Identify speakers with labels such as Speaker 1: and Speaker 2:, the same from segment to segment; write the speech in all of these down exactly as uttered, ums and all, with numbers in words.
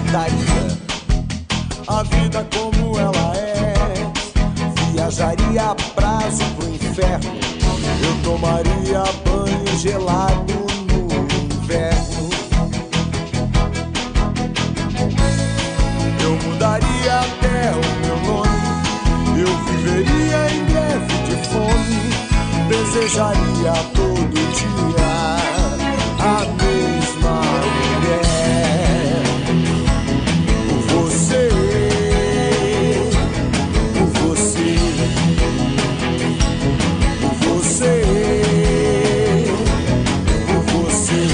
Speaker 1: aceitaria a vida como ela é. Viajaria a prazo pro inferno, eu tomaria banho gelado no inverno. Eu mudaria até o meu nome, eu viveria em greve de fome, desejaria todo dia a mesma mulher. Por você, por você, por você, por você.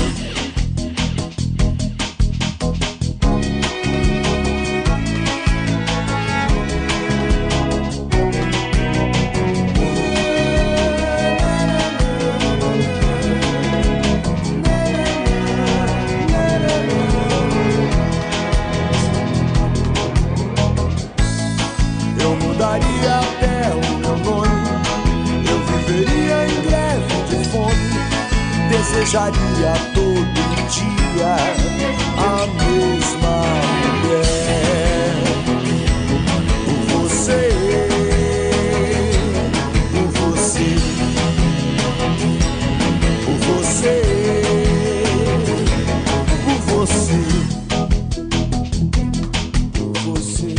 Speaker 1: Mudaria até o meu nome, eu viveria em greve de fome, desejaria todo dia a mesma mulher. Por você, por você, por você, por você, por você.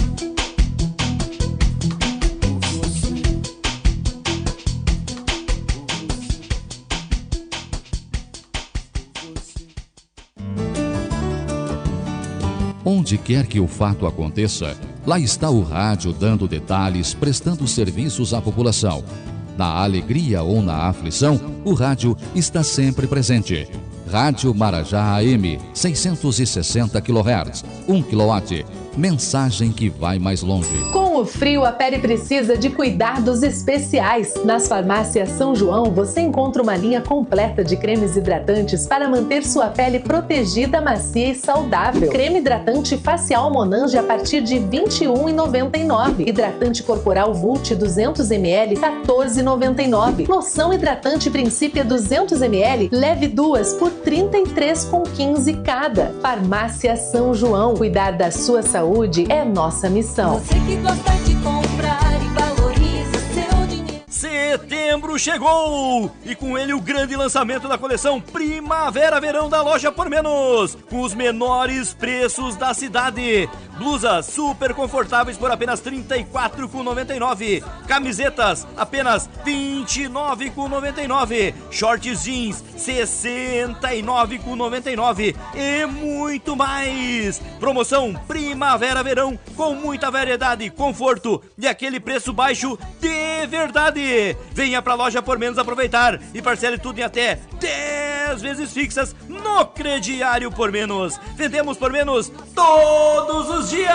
Speaker 2: Onde quer que o fato aconteça, lá está o rádio dando detalhes, prestando serviços à população. Na alegria ou na aflição, o rádio está sempre presente. Rádio Marajá A M, seiscentos e sessenta quilohertz, um quilowatt. Mensagem que vai mais longe.
Speaker 3: Com o frio, a pele precisa de cuidados especiais. Nas farmácias São João, você encontra uma linha completa de cremes hidratantes para manter sua pele protegida, macia e saudável. Creme hidratante facial Monange a partir de vinte e um reais e noventa e nove centavos. Hidratante corporal Vult duzentos mililitros, quatorze reais e noventa e nove centavos. Loção hidratante Princípia duzentos mililitros, leve duas por trinta e três reais e quinze centavos cada. Farmácia São João. Cuidar da sua saúde é nossa missão.
Speaker 4: Você que gosta de comprar e valoriza seu dinheiro.
Speaker 5: Setembro chegou e com ele o grande lançamento da coleção Primavera-Verão da Loja Por Menos, com os menores preços da cidade. Blusas super confortáveis por apenas trinta e quatro reais e noventa e nove centavos. Camisetas apenas vinte e nove reais e noventa e nove centavos. Shorts jeans sessenta e nove reais e noventa e nove centavos. E muito mais. Promoção Primavera-Verão com muita variedade, conforto e aquele preço baixo de verdade. Venha pra Loja Por Menos aproveitar e parcele tudo em até dez vezes fixas no crediário Por Menos. Vendemos por menos todos os dias.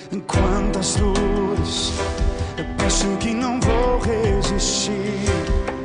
Speaker 6: Quantas dores eu penso que não vou resistir.